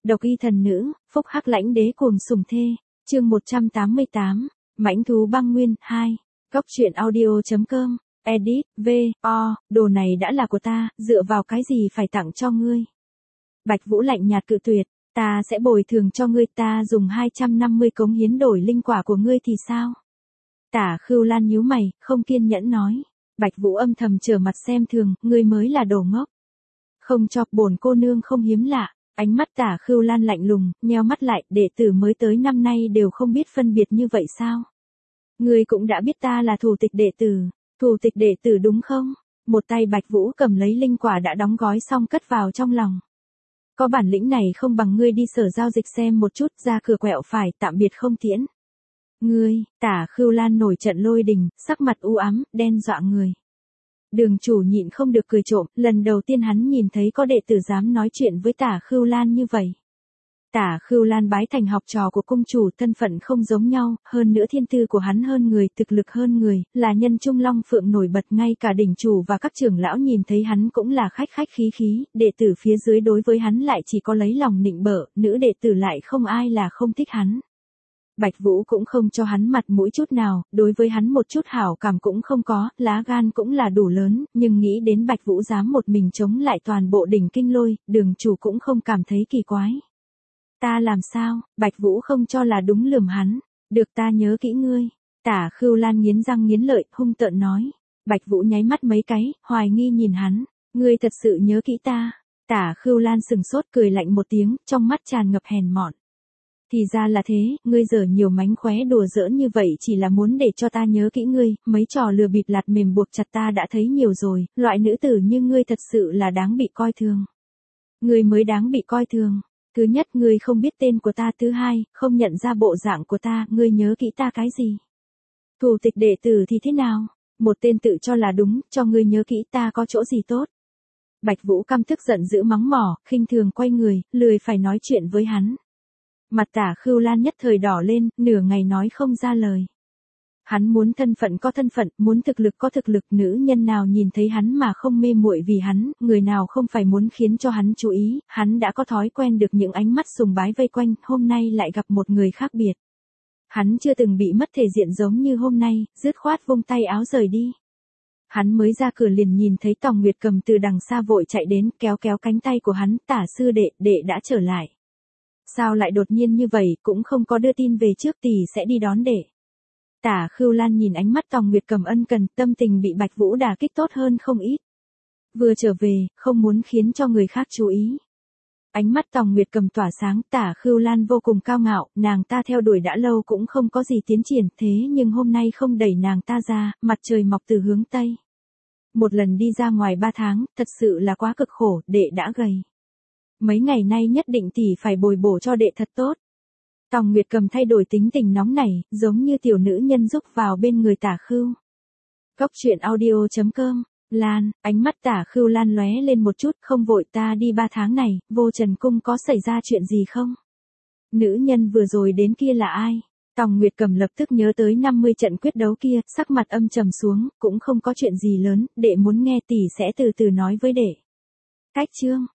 Độc y thần nữ, phúc hắc lãnh đế cuồng sủng thê. Chương 188. Mãnh thú băng nguyên 2. Cốc truyện audio.com. Edit, đồ này đã là của ta, dựa vào cái gì phải tặng cho ngươi? Bạch Vũ lạnh nhạt cự tuyệt, ta sẽ bồi thường cho ngươi, ta dùng 250 cống hiến đổi linh quả của ngươi thì sao? Tả Khưu Lan nhíu mày, không kiên nhẫn nói. Bạch Vũ âm thầm trở mặt xem thường, ngươi mới là đồ ngốc. Không cho, bổn cô nương không hiếm lạ. Ánh mắt Tả Khưu Lan lạnh lùng, nheo mắt lại, đệ tử mới tới năm nay đều không biết phân biệt như vậy sao? Ngươi cũng đã biết ta là thủ tịch đệ tử đúng không? Một tay Bạch Vũ cầm lấy linh quả đã đóng gói xong cất vào trong lòng. Có bản lĩnh này không bằng ngươi đi sở giao dịch xem một chút, ra cửa quẹo phải, tạm biệt không tiễn. Ngươi, Tả Khưu Lan nổi trận lôi đình, sắc mặt u ám, đen dọa người. Đường chủ nhịn không được cười trộm, lần đầu tiên hắn nhìn thấy có đệ tử dám nói chuyện với Tả Khưu Lan như vậy. Tả Khưu Lan bái thành học trò của cung chủ, thân phận không giống nhau, hơn nữa thiên tư của hắn hơn người, thực lực hơn người, là nhân trung long phượng nổi bật, ngay cả đỉnh chủ và các trưởng lão nhìn thấy hắn cũng là khách khí, đệ tử phía dưới đối với hắn lại chỉ có lấy lòng nịnh bợ, nữ đệ tử lại không ai là không thích hắn. Bạch Vũ cũng không cho hắn mặt mũi chút nào, đối với hắn một chút hảo cảm cũng không có, lá gan cũng là đủ lớn, nhưng nghĩ đến Bạch Vũ dám một mình chống lại toàn bộ đỉnh kinh lôi, đường chủ cũng không cảm thấy kỳ quái. Ta làm sao? Bạch Vũ không cho là đúng, lườm hắn. Được, ta nhớ kỹ ngươi. Tả Khưu Lan nghiến răng nghiến lợi, hung tợn nói. Bạch Vũ nháy mắt mấy cái, hoài nghi nhìn hắn. Ngươi thật sự nhớ kỹ ta? Tả Khưu Lan sừng sốt cười lạnh một tiếng, trong mắt tràn ngập hèn mọn. Thì ra là thế, ngươi giở nhiều mánh khóe đùa giỡn như vậy chỉ là muốn để cho ta nhớ kỹ ngươi, mấy trò lừa bịp lạt mềm buộc chặt ta đã thấy nhiều rồi, loại nữ tử như ngươi thật sự là đáng bị coi thường. Ngươi mới đáng bị coi thường. Thứ nhất, ngươi không biết tên của ta, thứ hai, không nhận ra bộ dạng của ta, ngươi nhớ kỹ ta cái gì? Thủ tịch đệ tử thì thế nào? Một tên tự cho là đúng, cho ngươi nhớ kỹ ta có chỗ gì tốt? Bạch Vũ căm tức giận dữ mắng mỏ, khinh thường quay người, lười phải nói chuyện với hắn. Mặt Tả Khưu Lan nhất thời đỏ lên, nửa ngày nói không ra lời. Hắn muốn thân phận có thân phận, muốn thực lực có thực lực, nữ nhân nào nhìn thấy hắn mà không mê muội vì hắn, người nào không phải muốn khiến cho hắn chú ý, hắn đã có thói quen được những ánh mắt sùng bái vây quanh, hôm nay lại gặp một người khác biệt. Hắn chưa từng bị mất thể diện giống như hôm nay, dứt khoát vung tay áo rời đi. Hắn mới ra cửa liền nhìn thấy Tòng Nguyệt Cầm từ đằng xa vội chạy đến, kéo cánh tay của hắn, Tả sư đệ đã trở lại. Sao lại đột nhiên như vậy, cũng không có đưa tin về trước, tỷ sẽ đi đón đệ. Tả Khưu Lan nhìn ánh mắt Tòng Nguyệt Cầm ân cần, tâm tình bị Bạch Vũ đả kích tốt hơn không ít. Vừa trở về, không muốn khiến cho người khác chú ý. Ánh mắt Tòng Nguyệt Cầm tỏa sáng, Tả Khưu Lan vô cùng cao ngạo, nàng ta theo đuổi đã lâu cũng không có gì tiến triển, thế nhưng hôm nay không đẩy nàng ta ra, mặt trời mọc từ hướng Tây. Một lần đi ra ngoài 3 tháng, thật sự là quá cực khổ, đệ đã gầy. Mấy ngày nay nhất định tỷ phải bồi bổ cho đệ thật tốt. Tòng Nguyệt Cầm thay đổi tính tình nóng nảy, giống như tiểu nữ nhân rúc vào bên người Tả Khưu. Cốc truyện audio.com. Lan, ánh mắt Tả Khưu Lan lóe lên một chút, không vội, ta đi 3 tháng này, Vô Trần Cung có xảy ra chuyện gì không? Nữ nhân vừa rồi đến kia là ai? Tòng Nguyệt Cầm lập tức nhớ tới 50 trận quyết đấu kia, sắc mặt âm trầm xuống, cũng không có chuyện gì lớn, đệ muốn nghe tỷ sẽ từ từ nói với đệ. Cách chương.